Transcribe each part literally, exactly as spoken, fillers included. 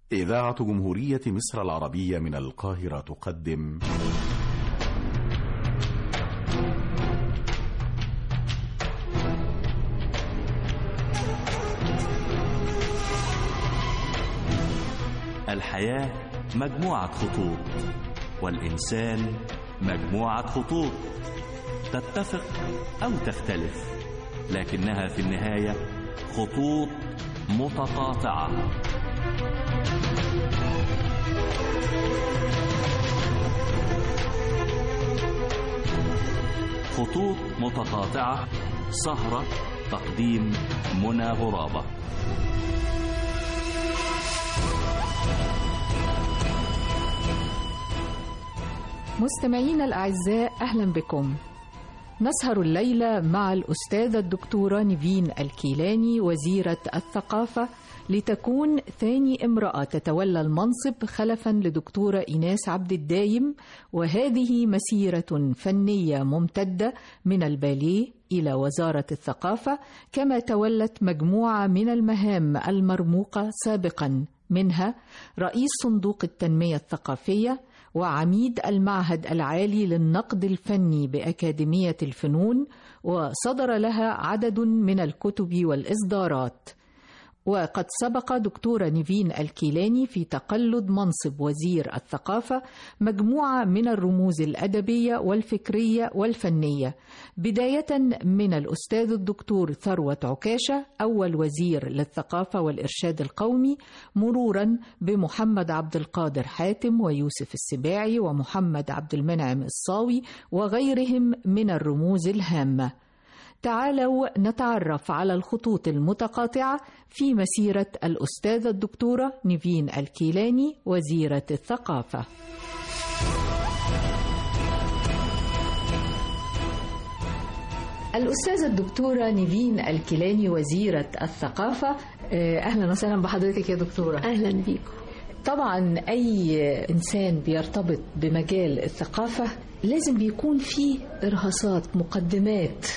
إذاعة جمهورية مصر العربية من القاهرة تقدم الحياة مجموعة خطوط، والإنسان مجموعة خطوط تتفق أو تختلف، لكنها في النهاية خطوط متقاطعة. خطوط متقاطعة، سهرة تقديم منى غرابة. مستمعينا الأعزاء، أهلا بكم. نسهر الليلة مع الأستاذة الدكتورة نيفين الكيلاني وزيرة الثقافة، لتكون ثاني امرأة تتولى المنصب خلفا لدكتورة إيناس عبد الدايم، وهذه مسيرة فنية ممتدة من الباليه إلى وزارة الثقافة، كما تولت مجموعة من المهام المرموقة سابقا، منها رئيس صندوق التنمية الثقافية وعميد المعهد العالي للنقد الفني بأكاديمية الفنون، وصدر لها عدد من الكتب والإصدارات. وقد سبق دكتورة نيفين الكيلاني في تقلد منصب وزير الثقافة مجموعة من الرموز الأدبية والفكرية والفنية، بداية من الأستاذ الدكتور ثروت عكاشة أول وزير للثقافة والإرشاد القومي، مرورا بمحمد عبد القادر حاتم ويوسف السباعي ومحمد عبد المنعم الصاوي وغيرهم من الرموز الهامة. تعالوا نتعرف على الخطوط المتقاطعة في مسيرة الأستاذة الدكتورة نيفين الكيلاني وزيرة الثقافة. الأستاذة الدكتورة نيفين الكيلاني وزيرة الثقافة، أهلا وسهلا بحضرتك يا دكتورة. أهلا بيكم. طبعا أي إنسان بيرتبط بمجال الثقافة لازم بيكون فيه إرهاصات، مقدمات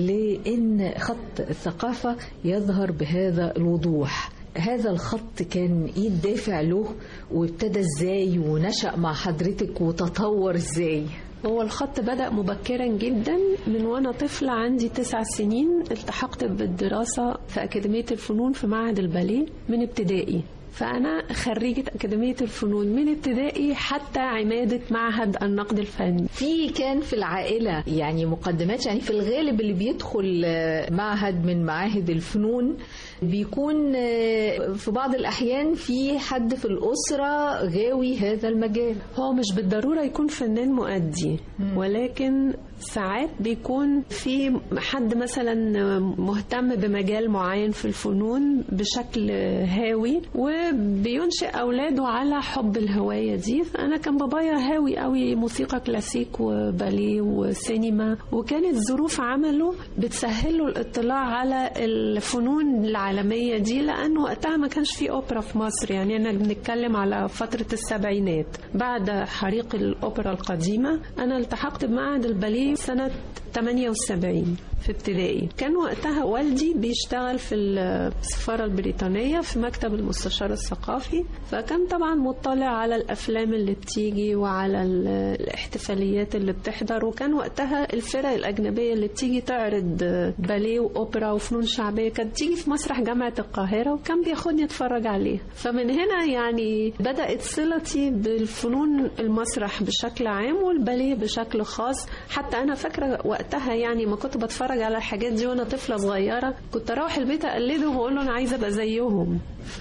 لأن خط الثقافة يظهر بهذا الوضوح. هذا الخط كان إيه الدافع له، وابتدى إزاي، ونشأ مع حضرتك وتطور إزاي؟ هو الخط بدأ مبكرا جدا، من وانا طفلة عندي تسع سنين التحقت بالدراسة في أكاديمية الفنون في معهد الباليه من ابتدائي، فأنا خريجة أكاديمية الفنون من ابتدائي حتى عمادة معهد النقد الفني. في كان في العائلة يعني مقدمات، يعني في الغالب اللي بيدخل معهد من معاهد الفنون بيكون في بعض الأحيان في حد في الأسرة غاوي هذا المجال. هو مش بالضرورة يكون فنان مؤدي، ولكن ساعات بيكون في حد مثلا مهتم بمجال معين في الفنون بشكل هاوي وبينشئ أولاده على حب الهواية دي. فأنا كان بابايا هاوي قوي موسيقى كلاسيك وباليه وسينما، وكانت ظروف عمله بتسهله الاطلاع على الفنون العالمية دي، لأنه وقتها ما كانش في أوبرا في مصر. يعني أنا بنتكلم على فترة السبعينات بعد حريق الأوبرا القديمة. أنا التحقت بمعهد الباليه سنة ثمانية وسبعين في ابتدائي. كان وقتها والدي بيشتغل في السفارة البريطانية في مكتب المستشار الثقافي، فكان طبعا مطلع على الأفلام اللي بتيجي وعلى الاحتفاليات اللي بتحضر، وكان وقتها الفرق الأجنبية اللي بتيجي تعرض باليه وأوبرا وفنون شعبية كانت تيجي في مسرح جامعة القاهرة، وكان بياخدني اتفرج عليه. فمن هنا يعني بدأت صلتي بالفنون المسرح بشكل عام والباليه بشكل خاص. حتى أنا فاكرة وقتها يعني ما كنت بتفرج على الحاجات دي وانا طفله صغيره كنت اروح البيت اقلدهم واقول له انا عايزه ابقى زيهم.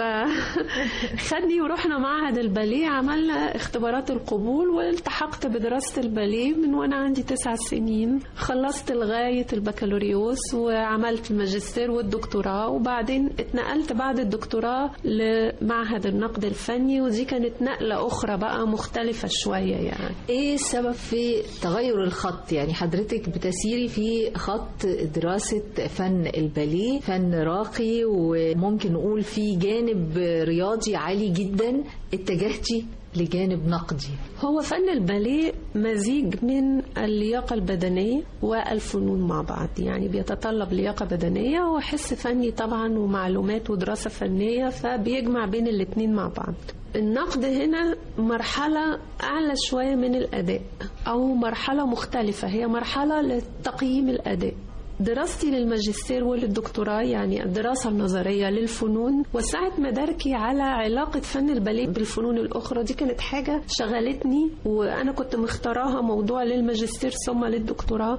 فخدني ورحنا معهد الباليه، عملنا اختبارات القبول والتحقت بدراسه الباليه من وانا عندي تسع سنين. خلصت لغايه البكالوريوس وعملت الماجستير والدكتوراه، وبعدين اتنقلت بعد الدكتوراه لمعهد النقد الفني، ودي كانت نقله اخرى بقى مختلفه شويه. يعني ايه السبب في تغير الخط؟ يعني حضرتك بتسيري في خط دراسة فن الباليه، فن راقي وممكن نقول فيه جانب رياضي عالي جدا اتجهتي لجانب نقدي. هو فن الباليه مزيج من اللياقة البدنية والفنون مع بعض، يعني بيتطلب لياقة بدنية وحس فني طبعا ومعلومات ودراسة فنية، فبيجمع بين الاتنين مع بعض. النقد هنا مرحلة أعلى شوية من الأداء أو مرحلة مختلفة، هي مرحلة لتقييم الأداء. دراستي للماجستير وللدكتوراه يعني الدراسة النظرية للفنون وسعت مداركي على علاقة فن الباليه بالفنون الأخرى. دي كانت حاجة شغلتني وأنا كنت مختاراها موضوع للماجستير ثم للدكتوراه،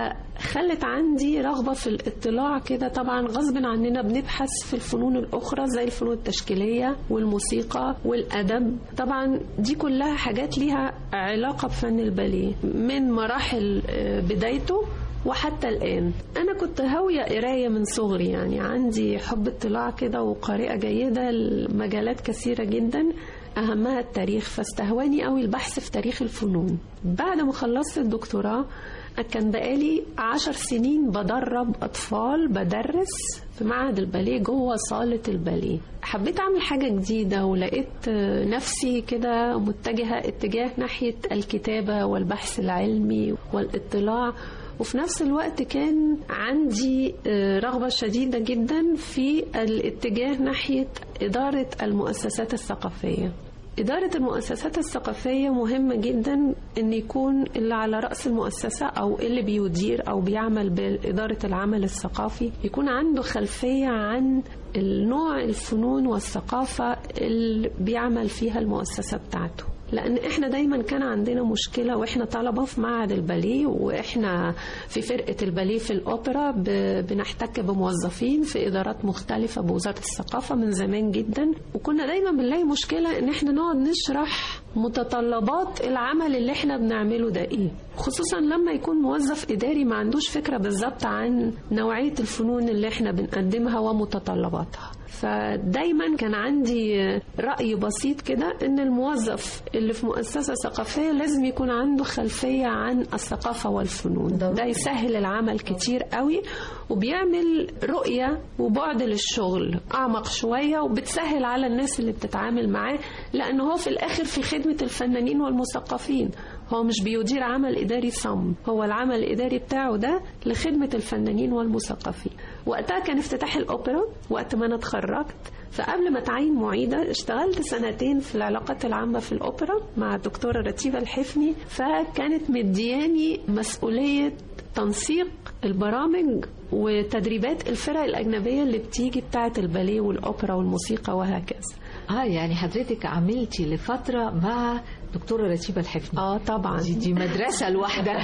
فخلت عندي رغبة في الاطلاع كده. طبعا غصب عننا بنبحث في الفنون الأخرى زي الفنون التشكيلية والموسيقى والأدب، طبعا دي كلها حاجات ليها علاقة بفن الباليه من مراحل بدايته وحتى الآن. أنا كنت هاوية قراية من صغري، يعني عندي حب اطلاع كده وقارئة جيدة لمجالات كثيرة جدا أهمها التاريخ، فاستهواني قوي البحث في تاريخ الفنون. بعد ما خلصت الدكتوراه كان بقالي عشر سنين بدرب أطفال، بدرس في معهد الباليه جوه صالة الباليه. حبيت أعمل حاجة جديدة ولقيت نفسي كده متجهة اتجاه ناحية الكتابة والبحث العلمي والاطلاع، وفي نفس الوقت كان عندي رغبة شديدة جدا في الاتجاه ناحية إدارة المؤسسات الثقافية. إدارة المؤسسات الثقافية مهمة جدا أن يكون اللي على رأس المؤسسة أو اللي بيدير أو بيعمل بإدارة العمل الثقافي يكون عنده خلفية عن النوع الفنون والثقافة اللي بيعمل فيها المؤسسة بتاعته. لأن إحنا دايما كان عندنا مشكلة وإحنا طلبة في معهد الباليه وإحنا في فرقة الباليه في الأوبرا بنحتك بموظفين في إدارات مختلفة بوزارة الثقافة من زمان جدا، وكنا دايما بنلاقي مشكلة إن إحنا نقعد نشرح متطلبات العمل اللي إحنا بنعمله ده إيه، خصوصا لما يكون موظف إداري ما عندوش فكرة بالظبط عن نوعية الفنون اللي إحنا بنقدمها ومتطلباتها. فدايما كان عندي رأي بسيط كده ان الموظف اللي في مؤسسة ثقافية لازم يكون عنده خلفية عن الثقافة والفنون. ده يسهل العمل كتير قوي وبيعمل رؤية وبعد للشغل أعمق شوية، وبتسهل على الناس اللي بتتعامل معاه، لأنه هو في الآخر في خدمة الفنانين والمثقفين، هو مش بيدير عمل إداري صم، هو العمل الإداري بتاعه ده لخدمة الفنانين والمثقفين. وقتها كان افتتاح الأوبرا وقت ما أنا اتخرجت، فقبل ما تعين معيدة اشتغلت سنتين في العلاقات العامة في الأوبرا مع الدكتورة رتيبة الحفني، فكانت مدياني مسؤولية تنسيق البرامج وتدريبات الفرق الأجنبية اللي بتيجي بتاعة الباليه والأوبرا والموسيقى وهكذا. اه يعني حضرتك عملتي لفترة مع دكتورة رتيبة الحفني؟ اه طبعا، دي, دي مدرسة لوحدها.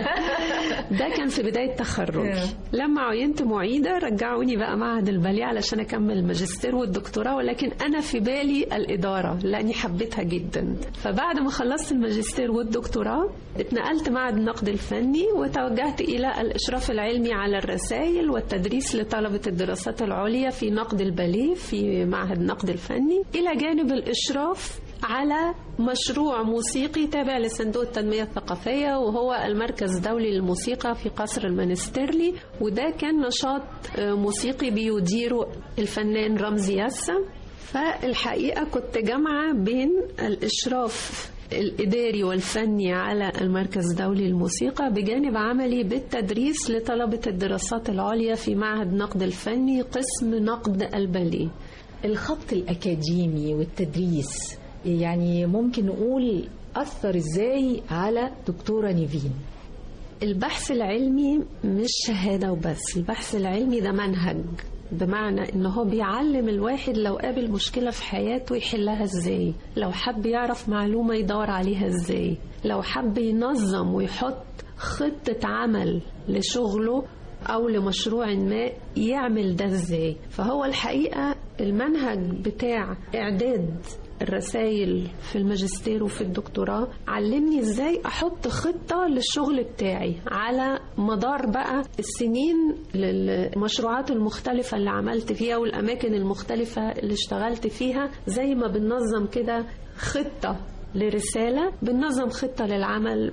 ده كان في بداية تخرجي. لما عينت معيدة رجعوني بقى معهد الباليه علشان أكمل الماجستير والدكتوراه، ولكن أنا في بالي الإدارة لأني حبيتها جدا. فبعد ما خلصت الماجستير والدكتوراه اتنقلت معهد النقد الفني وتوجهت إلى الإشراف العلمي على الرسائل والتدريس لطلبة الدراسات العليا في نقد الباليه في معهد النقد الفني، إلى جانب الإشراف على مشروع موسيقي تابع لصندوق التنمية الثقافية وهو المركز الدولي للموسيقى في قصر المنستيرلي. وده كان نشاط موسيقي بيديره الفنان رمزي ياسا. فالحقيقة كنت جامعة بين الإشراف الإداري والفني على المركز الدولي للموسيقى بجانب عملي بالتدريس لطلبة الدراسات العليا في معهد نقد الفني قسم نقد الباليه. الخط الأكاديمي والتدريس يعني ممكن نقول أثر إزاي على دكتورة نيفين؟ البحث العلمي مش شهادة وبس، البحث العلمي ده منهج، بمعنى إنه هو بيعلم الواحد لو قابل مشكلة في حياته يحلها إزاي، لو حب يعرف معلومة يدور عليها إزاي، لو حب ينظم ويحط خطة عمل لشغله أو لمشروع ما يعمل ده إزاي. فهو الحقيقة المنهج بتاع إعداد الرسائل في الماجستير وفي الدكتوراه علمني إزاي أحط خطة للشغل بتاعي على مدار بقى السنين للمشروعات المختلفة اللي عملت فيها والأماكن المختلفة اللي اشتغلت فيها. زي ما بننظم كده خطة لرسالة، بننظم خطة للعمل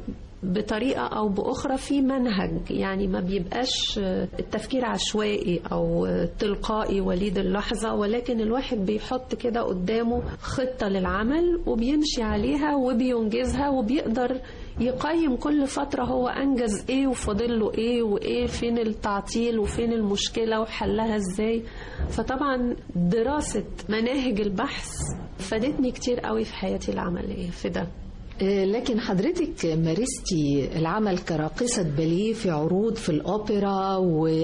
بطريقة أو بأخرى في منهج، يعني ما بيبقاش التفكير عشوائي أو تلقائي وليد اللحظة، ولكن الواحد بيحط كده قدامه خطة للعمل وبيمشي عليها وبينجزها، وبيقدر يقيم كل فترة هو أنجز إيه وفاضل له إيه وإيه، فين التعطيل وفين المشكلة وحلها إزاي. فطبعا دراسة مناهج البحث فادتني كتير قوي في حياتي العملية في ده. لكن حضرتك مارستي العمل كراقصة باليه في عروض في الأوبرا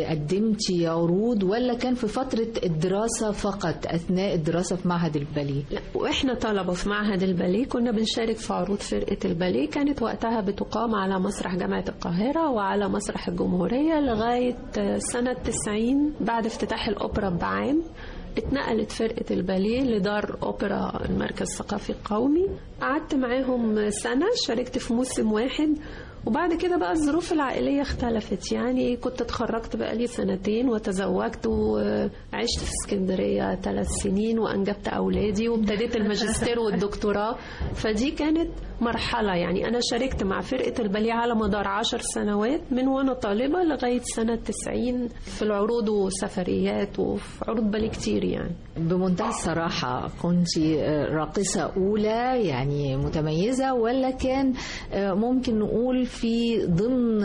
وقدمتي عروض، ولا كان في فترة الدراسة فقط أثناء الدراسة في معهد الباليه؟ لا، وإحنا طلبة في معهد الباليه كنا بنشارك في عروض فرقة الباليه، كانت وقتها بتقام على مسرح جامعة القاهرة وعلى مسرح الجمهورية لغاية سنة تسعين. بعد افتتاح الأوبرا بعام اتنقلت فرقة الباليه لدار أوبرا المركز الثقافي القومي، قعدت معاهم سنة، شاركت في موسم واحد، وبعد كده بقى الظروف العائلية اختلفت. يعني كنت اتخرجت بقى لي سنتين وتزوجت وعشت في اسكندرية ثلاث سنين وأنجبت أولادي وابتديت الماجستير والدكتوراه. فدي كانت مرحلة، يعني أنا شاركت مع فرقة الباليه على مدار عشر سنوات من وأنا طالبة لغاية سنة تسعين في العروض وسفريات وفي عروض باليه كتير. يعني بمنتهى الصراحة كنت راقصة أولى يعني متميزة، ولا كان ممكن نقول في ضمن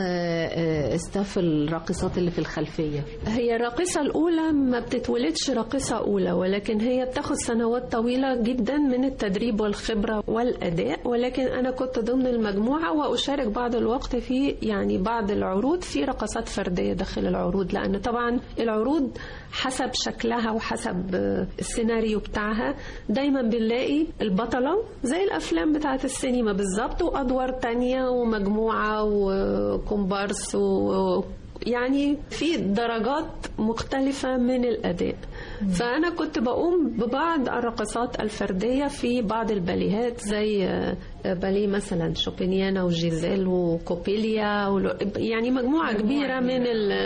استاف الراقصات اللي في الخلفية؟ هي الراقصة الأولى ما بتتولدش راقصة أولى، ولكن هي بتاخد سنوات طويلة جدا من التدريب والخبرة والأداء. ولكن أنا كنت ضمن المجموعة وأشارك بعض الوقت في يعني بعض العروض في رقصات فردية داخل العروض، لأن طبعا العروض حسب شكلها وحسب السيناريو بتاعها دايما بنلاقي البطلة زي الأفلام بتاعت السينما بالظبط، وأدوار تانية ومجموعة وكومبارس، و يعني في درجات مختلفة من الأداء. فأنا كنت بقوم ببعض الرقصات الفردية في بعض الباليهات زي باليه مثلا شوبينيانا وجيزيل وكوبيليا، يعني مجموعة كبيرة من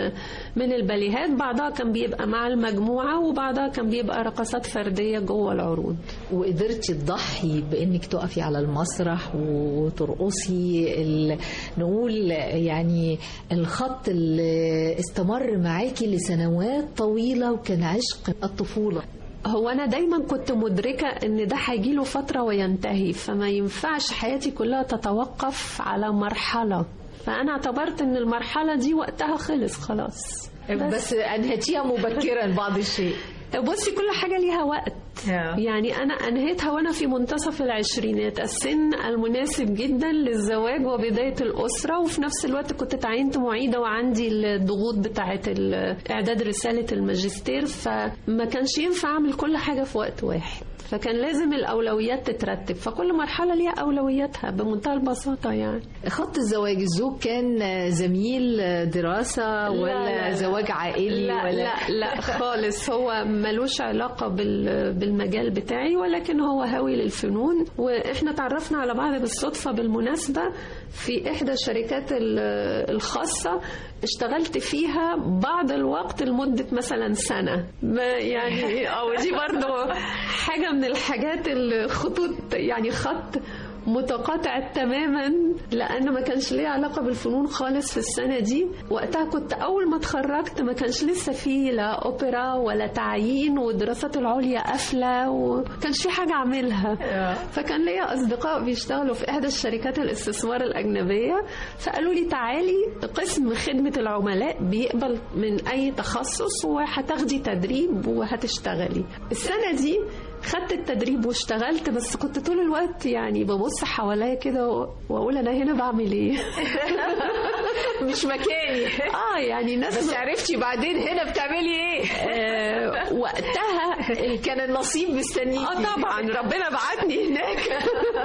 من الباليهات، بعضها كان بيبقى مع المجموعة وبعضها كان بيبقى رقصات فردية جوه العروض. وقدرتي تضحي بأنك تقفي على المسرح وترقصي ال... نقول يعني الخط اللي استمر معاكي لسنوات طويلة وكان عشق الطفولة؟ هو أنا دايما كنت مدركة إن ده هيجيله فترة وينتهي، فما ينفعش حياتي كلها تتوقف على مرحلة، فأنا اعتبرت إن المرحلة دي وقتها خلص خلاص. بس, بس أنهيتيها مبكرا بعض الشيء. بصي كل حاجة ليها وقت. يعني أنا أنهيتها وأنا في منتصف العشرينات، السن المناسب جدا للزواج وبداية الأسرة، وفي نفس الوقت كنت تعينت معيدة وعندي الضغوط بتاعة إعداد رسالة الماجستير، فما كانش ينفع أعمل كل حاجة في وقت واحد، فكان لازم الأولويات تترتب، فكل مرحلة ليها أولوياتها بمنتهى البساطة. يعني خط الزواج، الزوج كان زميل دراسة ولا لا لا زواج عائلي؟ لا ولا لا لا خالص، هو ملوش علاقة بالمجال بتاعي، ولكن هو هاوي للفنون، وإحنا تعرفنا على بعض بالصدفة بالمناسبة في إحدى الشركات الخاصة اشتغلت فيها بعض الوقت لمدة مثلا سنة، يعني أو دي برضو حاجة من الحاجات الخطوط، يعني خط متقاطع تماما، لأن ما كانش ليه علاقة بالفنون خالص في السنة دي. وقتها كنت أول ما اتخرجت ما كانش لسه فيه لا أوبرا ولا تعيين، والدراسات العليا قافلة وكانش في حاجة أعملها. فكان ليا أصدقاء بيشتغلوا في إحدى الشركات الاستثمار الأجنبية، فقالوا لي تعالي قسم خدمة العملاء بيقبل من أي تخصص وهتاخدي تدريب وهتشتغلي. السنة دي خدت التدريب واشتغلت، بس كنت طول الوقت يعني ببص حواليا كده واقول انا هنا بعمل ايه؟ مش مكاني. اه يعني الناس بس عرفتي بعدين هنا بتعملي ايه؟ آه وقتها كان النصيب مستنيكي. اه طبعا ربنا بعتني هناك.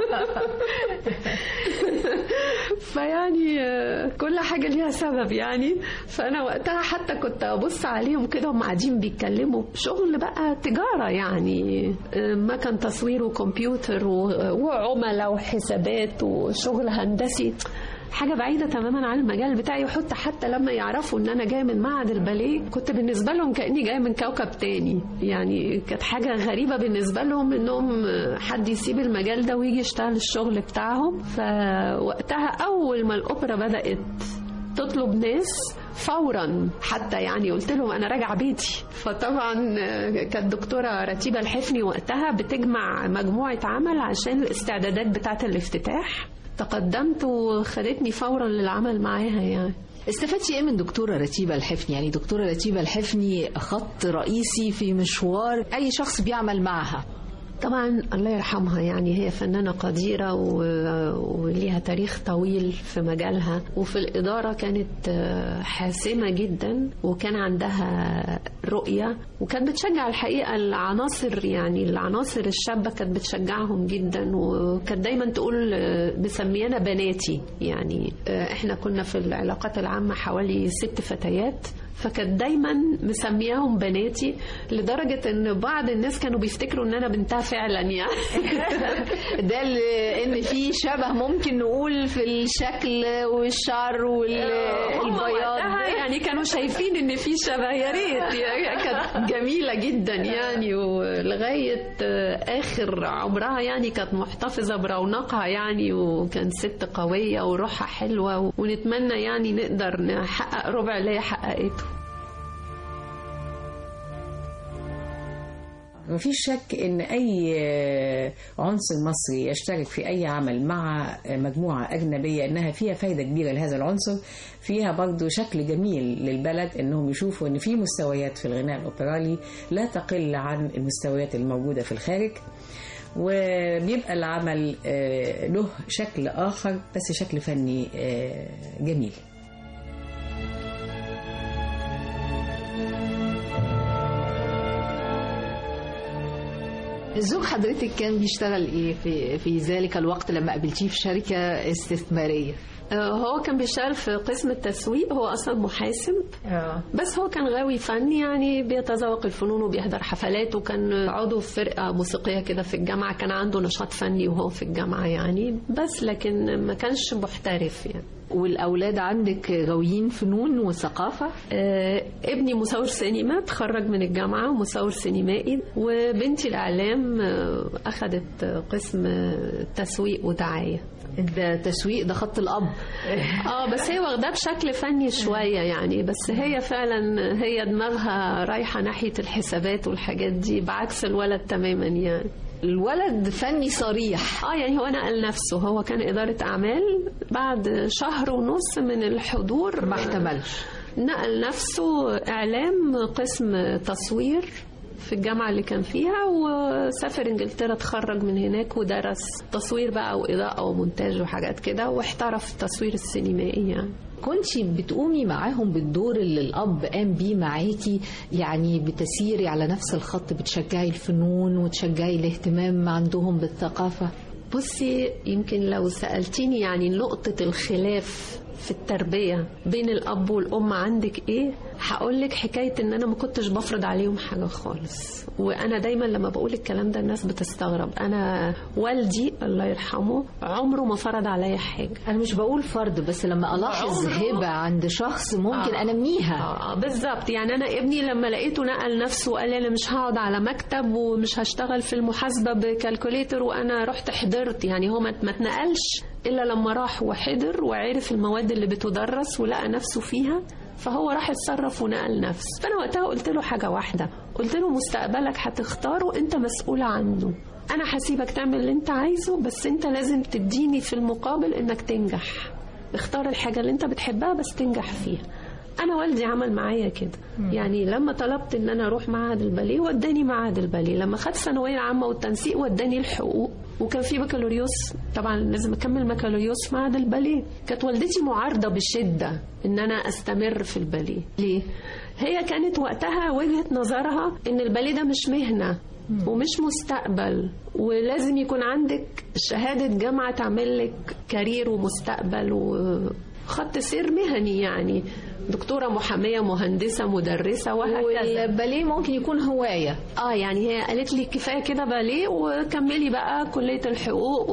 فيعني كل حاجة ليها سبب يعني. فأنا وقتها حتى كنت أبص عليهم كده وهم قاعدين بيتكلموا شغل بقى تجارة، يعني ما كان تصوير وكمبيوتر وعملاء وحسابات وشغل هندسي. حاجه بعيده تماما عن المجال بتاعي. وحتى حتى لما يعرفوا ان انا جايه من معهد الباليه كنت بالنسبه لهم كاني جايه من كوكب تاني. يعني كانت حاجه غريبه بالنسبه لهم انهم حد يسيب المجال ده ويجي يشتغل الشغل بتاعهم. فوقتها اول ما الاوبرا بدات تطلب ناس فورا، حتى يعني قلت لهم انا راجعه بيتي. فطبعا كانت دكتوره رتيبه الحفني وقتها بتجمع مجموعه عمل عشان الاستعدادات بتاعه الافتتاح. تقدمت وخدتني فورا للعمل معاها. يعني استفدتي ايه من دكتورة رتيبة الحفني؟ يعني دكتورة رتيبة الحفني خط رئيسي في مشوار اي شخص بيعمل معها. طبعا الله يرحمها، يعني هي فنانة قديرة وليها تاريخ طويل في مجالها، وفي الإدارة كانت حاسمة جدا وكان عندها رؤية، وكانت بتشجع الحقيقة العناصر، يعني العناصر الشابة كانت بتشجعهم جدا، وكانت دايما تقول بسمينا بناتي. يعني احنا كنا في العلاقات العامة حوالي ست فتيات، فكانت دايما مسمياهم بناتي، لدرجة ان بعض الناس كانوا بيفتكروا ان انا بنتها فعلا. يعني ده ان في شبه ممكن نقول في الشكل والشعر والبياض، يعني كانوا شايفين ان في شبه. يا ريت، كانت جميلة جدا يعني، ولغاية اخر عمرها يعني كانت محتفظة برونقها يعني، وكانت ست قوية وروحها حلوة، ونتمنى يعني نقدر نحقق ربع اللي هي حققته. مفيش شك ان اي عنصر مصري يشترك في اي عمل مع مجموعة اجنبية انها فيها فايدة كبيرة لهذا العنصر، فيها برضو شكل جميل للبلد انهم يشوفوا ان في مستويات في الغناء الاوبرالي لا تقل عن المستويات الموجودة في الخارج، وبيبقى العمل له شكل اخر بس شكل فني جميل. زوج حضرتك كان بيشتغل ايه في في ذلك الوقت لما قابلتيه في شركة استثمارية؟ هو كان بيشتغل في قسم التسويق، هو اصلا محاسب. أوه. بس هو كان غاوي فن، يعني بيتذوق الفنون وبيحضر حفلات، وكان عضو في فرقة موسيقية كده في الجامعة، كان عنده نشاط فني وهو في الجامعة يعني، بس لكن ما كانش محترف يعني. والأولاد عندك غاويين فنون وثقافة؟ آه ابني مصور سينما، تخرج من الجامعة ومصور سينمائي، وبنتي الإعلام آه أخذت قسم تسويق ودعاية. ده تسويق، ده خط الأب. اه بس هي واخداه بشكل فني شوية يعني، بس هي فعلا هي دماغها رايحة ناحية الحسابات والحاجات دي، بعكس الولد تماما يعني. الولد فني صريح. اه يعني هو نقل نفسه، هو كان إدارة أعمال، بعد شهر ونص من الحضور ما احتملش، نقل نفسه إعلام قسم تصوير في الجامعة اللي كان فيها، وسافر انجلترا، تخرج من هناك ودرس تصوير بقى وإضاءة ومونتاج وحاجات كده، واحترف التصوير السينمائي يعني. كنتي بتقومي معاهم بالدور اللي الأب قام بيه معاكي، يعني بتسيري على نفس الخط، بتشجعي الفنون وتشجعي الاهتمام عندهم بالثقافة؟ بصي، يمكن لو سألتيني يعني نقطة الخلاف في التربية بين الأب والأم عندك إيه، هقولك حكاية إن أنا ما كنتش بفرض عليهم حاجة خالص. وأنا دايما لما بقول الكلام ده الناس بتستغرب. أنا والدي الله يرحمه عمره ما فرض عليا حاجة. أنا مش بقول فرض، بس لما ألاحظ هبة عند شخص ممكن آه. أنميها. آه بالظبط. يعني أنا ابني لما لقيته نقل نفسه وقال لي أنا مش هقعد على مكتب ومش هشتغل في المحاسبة بكالكوليتر، وأنا رحت حضرت. يعني هو ما اتنقلش إلا لما راح وحضر وعرف المواد اللي بتدرس ولقى نفسه فيها، فهو راح يتصرف ونقل نفسه. فأنا وقتها قلت له حاجة واحدة، قلت له مستقبلك هتختاره، أنت مسؤول عنه. أنا هسيبك تعمل اللي أنت عايزه، بس أنت لازم تديني في المقابل إنك تنجح. اختار الحاجة اللي أنت بتحبها بس تنجح فيها. أنا والدي عمل معايا كده. يعني لما طلبت إن أنا أروح معهد الباليه وداني معهد الباليه، لما خدت ثانوية عامة والتنسيق وداني الحقوق، وكان في بكالوريوس، طبعا لازم أكمل بكالوريوس في معهد الباليه. كانت والدتي معارضة بشدة إن أنا أستمر في الباليه. ليه؟ هي كانت وقتها وجهة نظرها إن الباليه ده مش مهنة ومش مستقبل، ولازم يكون عندك شهادة جامعة تعمل لك كارير ومستقبل وخط سير مهني يعني. دكتورة محامية مهندسة مدرسة وهكذا. والباليه ممكن يكون هواية. اه يعني هي قالت لي كفاية كده باليه وكملي بقى كلية الحقوق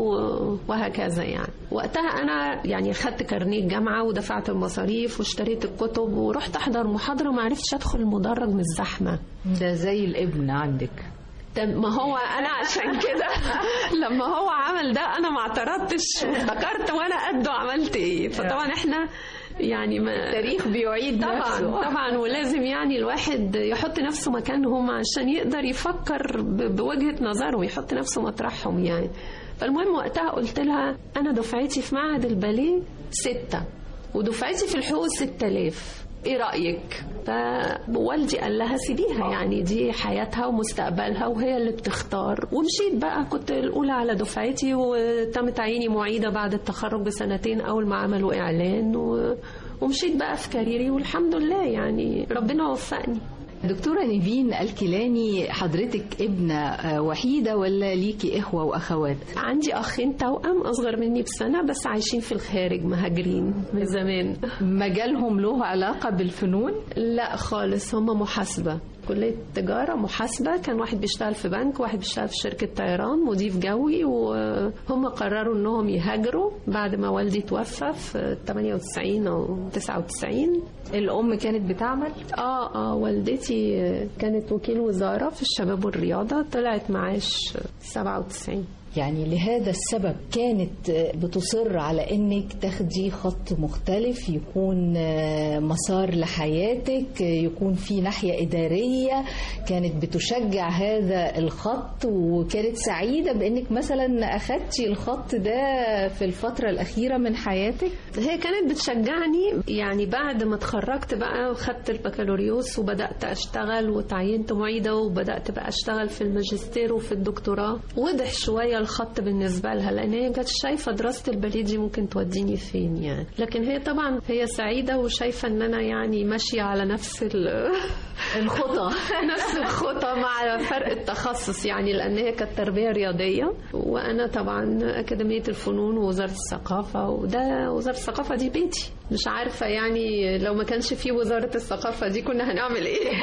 وهكذا. يعني وقتها أنا يعني خدت كارنيه الجامعة ودفعت المصاريف واشتريت الكتب ورحت أحضر محاضرة وما عرفتش أدخل المدرج من الزحمة. ده زي الابن عندك. طب ما هو انا عشان كده لما هو عمل ده انا ما اعترضتش وافتكرت وانا قده عملت ايه. فطبعا احنا يعني ما التاريخ بيعيد طبعا نفسه. طبعا ولازم يعني الواحد يحط نفسه مكانهم عشان يقدر يفكر بوجهة نظره ويحط نفسه مطرحهم يعني. فالمهم وقتها قلت لها انا دفعتي في معهد الباليه ستة ودفعتي في الحقوق ستة آلاف، ايه رأيك؟ فوالدي قال لها سيبيها، يعني دي حياتها ومستقبلها وهي اللي بتختار. ومشيت بقى، كنت الأولى على دفعتي وتم تعييني معيدة بعد التخرج بسنتين أول ما عملوا إعلان و... ومشيت بقى في كاريري والحمد لله يعني ربنا وفقني. دكتورة نيفين الكيلاني، حضرتك ابنة وحيدة ولا ليكي إخوة وأخوات؟ عندي أخين توأم أصغر مني بسنة بس عايشين في الخارج مهاجرين من زمان. مجالهم له علاقة بالفنون؟ لا خالص، هم محاسبة، كلية تجارة محاسبة. كان واحد بيشتغل في بنك وواحد بيشتغل في شركة طيران مضيف جوي، وهم قرروا انهم يهاجروا بعد ما والدي توفى في ثمانية وتسعين أو تسعة وتسعين. الأم كانت بتعمل؟ آه آه والدتي كانت وكيل وزارة في الشباب والرياضة، طلعت معاش سبعة وتسعين. يعني لهذا السبب كانت بتصر على انك تاخدي خط مختلف يكون مسار لحياتك، يكون في ناحية إدارية، كانت بتشجع هذا الخط وكانت سعيدة بانك مثلا اخدتي الخط ده في الفترة الأخيرة من حياتك؟ هي كانت بتشجعني. يعني بعد ما اتخرجت بقى وخدت البكالوريوس وبدأت أشتغل وتعينت معيدة وبدأت بقى أشتغل في الماجستير وفي الدكتوراه، وضح شوية الخط بالنسبة لها، لأن هي كانت شايفة دراسة الباليه دي ممكن توديني فين يعني. لكن هي طبعا هي سعيدة وشايفة ان انا يعني ماشية على نفس الخطة نفس الخطة مع فرق التخصص يعني، لأن هي كانت تربية رياضية وأنا طبعا أكاديمية الفنون ووزارة الثقافة، وده وزارة الثقافة دي بيتي. مش عارفة يعني لو ما كانش في وزارة الثقافة دي كنا هنعمل ايه.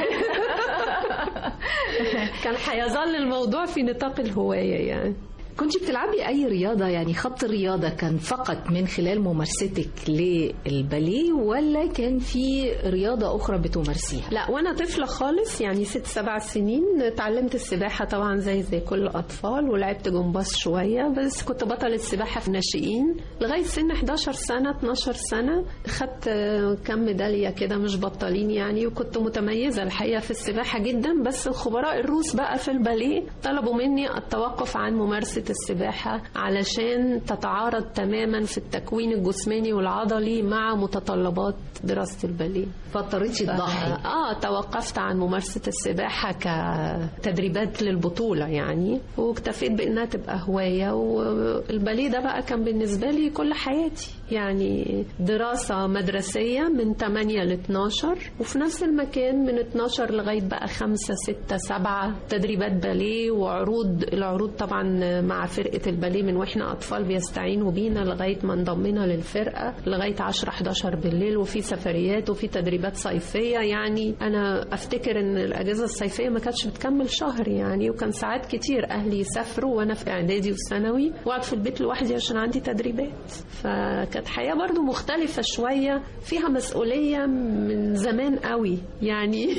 كان هيظل الموضوع في نطاق الهواية يعني. كنت بتلعبي أي رياضة؟ يعني خط الرياضة كان فقط من خلال ممارستك للباليه ولا كان في رياضة أخرى بتمارسيها؟ لا، وأنا طفلة خالص يعني ست سبع سنين تعلمت السباحة طبعا زي زي كل الأطفال، ولعبت جمباز شوية، بس كنت بطلة سباحة في الناشئين لغاية سن حداشر سنة اتناشر سنة. خدت كم ميدالية كده مش بطلين يعني، وكنت متميزة الحقيقة في السباحة جدا. بس الخبراء الروس بقى في الباليه طلبوا مني التوقف عن ممارسة السباحة علشان تتعارض تماما في التكوين الجسماني والعضلي مع متطلبات دراسة الباليه. فاضطريتي تضحي؟ اه توقفت عن ممارسة السباحة كتدريبات للبطولة يعني، واكتفيت بانها تبقى هواية. والباليه ده بقى كان بالنسبة لي كل حياتي يعني، دراسة مدرسية من ثمانية ل اتناشر، وفي نفس المكان من اتناشر لغاية بقى خمسة ستة سبعة تدريبات باليه وعروض. العروض طبعا مع فرقة الباليه من واحنا أطفال بيستعينوا بينا لغاية ما انضمينا للفرقة لغاية عشرة حداشر بالليل، وفي سفريات وفي تدريبات صيفية. يعني أنا أفتكر إن الأجازة الصيفية ما كانتش بتكمل شهر يعني، وكان ساعات كتير أهلي يسافروا وأنا في إعدادي وثانوي وقعد في البيت لوحدي عشان عندي تدريبات. فكانت حياة برضو مختلفة شوية، فيها مسؤولية من زمان قوي يعني.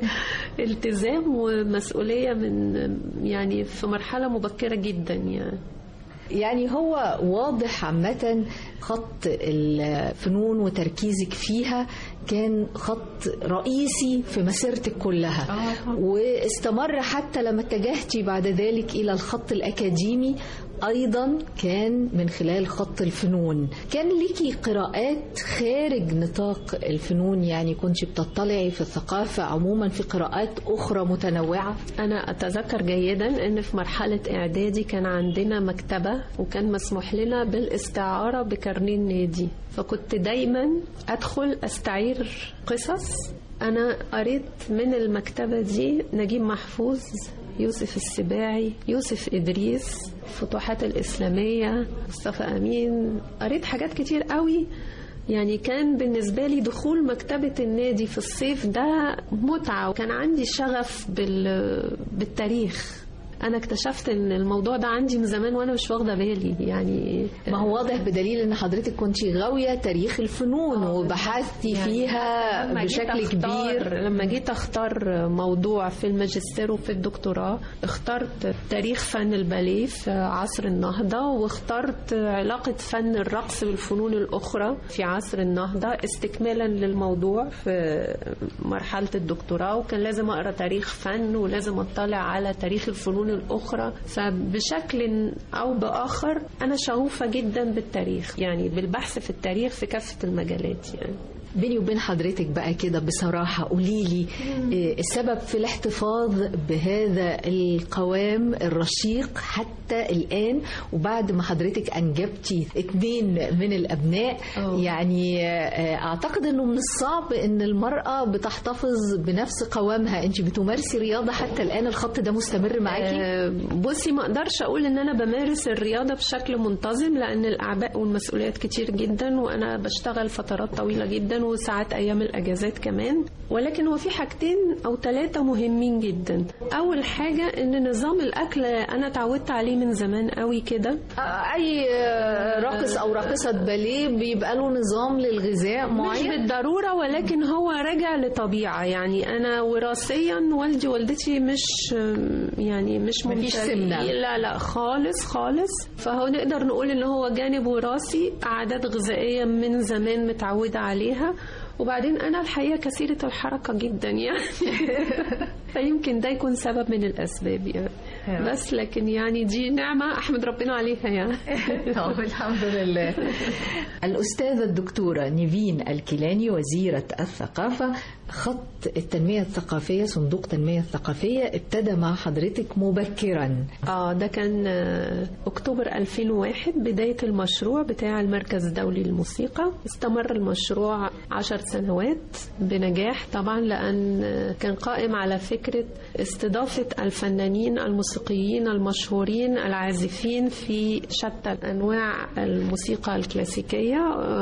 التزام ومسؤولية من يعني في مرحلة مبكرة جدا يعني. يعني هو واضح عامة خط الفنون وتركيزك فيها كان خط رئيسي في مسيرتك كلها. آه. واستمر حتى لما اتجهتي بعد ذلك إلى الخط الأكاديمي أيضا كان من خلال خط الفنون. كان ليكي قراءات خارج نطاق الفنون؟ يعني كنت بتطلعي في الثقافة عموما في قراءات أخرى متنوعة؟ أنا أتذكر جيدا أن في مرحلة إعدادي كان عندنا مكتبة وكان مسموح لنا بالاستعارة بكارنيه النادي، فكنت دايما أدخل أستعير قصص. أنا قريت من المكتبة دي نجيب محفوظ، يوسف السباعي، يوسف إدريس، الفتوحات الإسلامية، مصطفى أمين. قريت حاجات كتير قوي يعني كان بالنسبة لي دخول مكتبة النادي في الصيف ده متعة، وكان عندي شغف بالتاريخ. أنا اكتشفت إن الموضوع ده عندي من زمان وأنا مش واخدة بالي. يعني ما هو واضح بدليل إن حضرتك كنت غاوية تاريخ الفنون وبحثتي يعني فيها بشكل كبير. لما جيت أختار موضوع في الماجستير وفي الدكتوراه اخترت تاريخ فن الباليه في عصر النهضة، واخترت علاقة فن الرقص بالفنون الأخرى في عصر النهضة استكمالا للموضوع في مرحلة الدكتوراه. وكان لازم أقرأ تاريخ فن ولازم أطلع على تاريخ الفنون الأخرى. فبشكل أو بآخر أنا شغوفة جدا بالتاريخ، يعني بالبحث في التاريخ في كافة المجالات. يعني بيني وبين حضرتك بقى كده بصراحة قوليلي السبب في الاحتفاظ بهذا القوام الرشيق حتى الآن، وبعد ما حضرتك أنجبتي اتنين من الأبناء. أوه. يعني أعتقد أنه من الصعب أن المرأة بتحتفظ بنفس قوامها. أنت بتمارسي رياضة حتى الآن؟ الخط ده مستمر معاكي؟ أه بصي، ما أقدرش أقول أن أنا بمارس الرياضة بشكل منتظم، لأن الأعباء والمسؤوليات كتير جدا، وأنا بشتغل فترات طويلة جدا وساعات أيام الأجازات كمان. ولكن هو في حاجتين أو ثلاثة مهمين جدا. أول حاجة إن نظام الأكل أنا تعودت عليه من زمان قوي كده. أي راقص أو راقصة باليه بيبقى له نظام للغذاء معين؟ مش بالضرورة، ولكن هو راجع لطبيعة. يعني أنا وراثيا والدي والدتي مش يعني مش مفيش سمنة، لا لا خالص خالص. فهو نقدر نقول إن هو جانب وراثي، عادات غذائية من زمان متعودة عليها. وبعدين أنا الحقيقة كثيرة الحركة جدا يعني فيمكن ده يكون سبب من الأسباب يعني. بس لكن يعني دي نعمة أحمد ربنا عليها يعني. الحمد لله. الأستاذة الدكتورة نيفين الكيلاني وزيرة الثقافة، خط التنمية الثقافية، صندوق التنمية الثقافية ابتدى مع حضرتك مبكرا. آه ده كان أكتوبر ألفين وواحد بداية المشروع بتاع المركز الدولي للموسيقى. استمر المشروع عشر سنوات بنجاح طبعا، لأن كان قائم على فكرة استضافة الفنانين الموسيقيين المشهورين العازفين في شتى أنواع الموسيقى الكلاسيكية،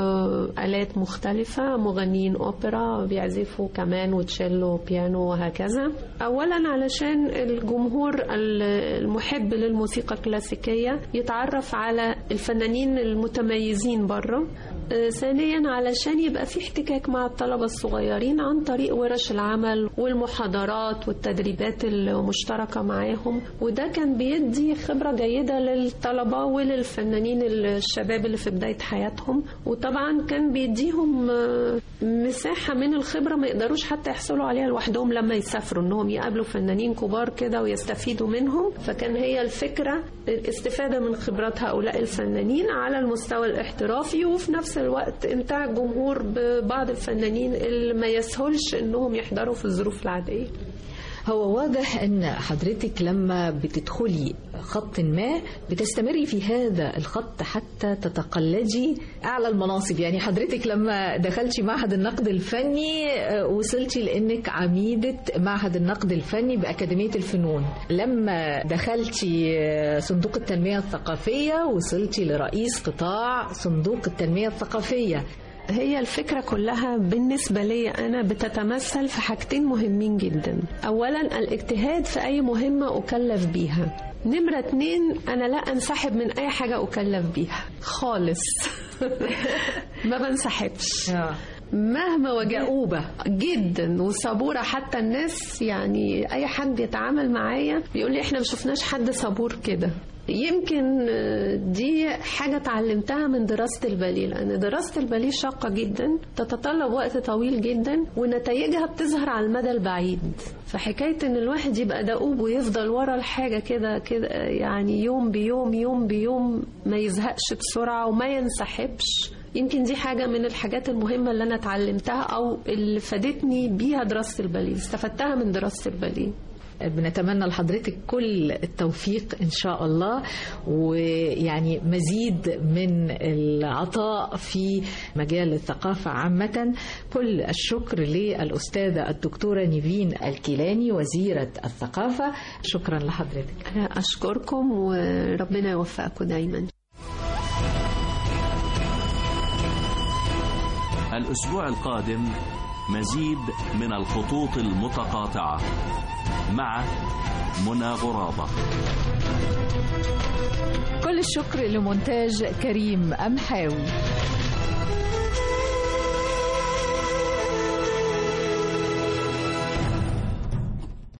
آلات مختلفة، مغنيين أوبرا بيعزفوا كمان وتشيلو وبيانو وهكذا. أولا علشان الجمهور المحب للموسيقى الكلاسيكية يتعرف على الفنانين المتميزين بره. ثانيا علشان يبقى في احتكاك مع الطلبة الصغيرين عن طريق ورش العمل والمحاضرات والتدريبات المشتركة معاهم. وده كان بيدي خبرة جيدة للطلبة وللفنانين الشباب اللي في بداية حياتهم. وطبعا كان بيديهم مساحة من الخبرة ما يقدروش حتى يحصلوا عليها لوحدهم لما يسافروا، انهم يقابلوا فنانين كبار كده ويستفيدوا منهم. فكان هي الفكرة الاستفادة من خبرات هؤلاء الفنانين على المستوى الاحترافي، وفي نفس الوقت امتاع الجمهور ببعض الفنانين اللي ما يسهلش انهم يحضروا في الظروف العادية. هو واضح ان حضرتك لما بتدخلي خط ما بتستمري في هذا الخط حتى تتقلدي اعلى المناصب. يعني حضرتك لما دخلتي معهد النقد الفني وصلتي لانك عميدة معهد النقد الفني بأكاديمية الفنون، لما دخلتي صندوق التنمية الثقافية وصلتي لرئيس قطاع صندوق التنمية الثقافية. هي الفكرة كلها بالنسبة لي أنا بتتمثل في حاجتين مهمين جدا. أولا الاجتهاد في أي مهمة أكلف بيها. نمرة اتنين أنا لا أنسحب من أي حاجة أكلف بيها خالص ما بنسحبش مهما وجاؤوبة جدا وصبورة. حتى الناس يعني أي حد يتعامل معايا بيقول لي إحنا ما شفناش حد صبور كده. يمكن دي حاجة تعلمتها من دراسة الباليه، لأن دراسة الباليه شاقة جدا، تتطلب وقت طويل جدا، ونتائجها بتظهر على المدى البعيد. فحكاية إن الواحد يبقى دؤوب ويفضل ورا الحاجة كده كده يعني يوم بيوم يوم بيوم ما يزهقش بسرعة وما ينسحبش، يمكن دي حاجة من الحاجات المهمة اللي أنا اتعلمتها أو اللي فادتني بيها دراسة الباليه، استفدتها من دراسة الباليه. بنتمنى لحضرتك كل التوفيق إن شاء الله، ويعني مزيد من العطاء في مجال الثقافة عامة. كل الشكر للأستاذة الدكتورة نيفين الكيلاني وزيرة الثقافة. شكرا لحضرتك. أنا أشكركم وربنا يوفقكم دايما. الأسبوع القادم مزيد من الخطوط المتقاطعة مع منى غرابة. كل الشكر لمونتاج كريم أمحاوي.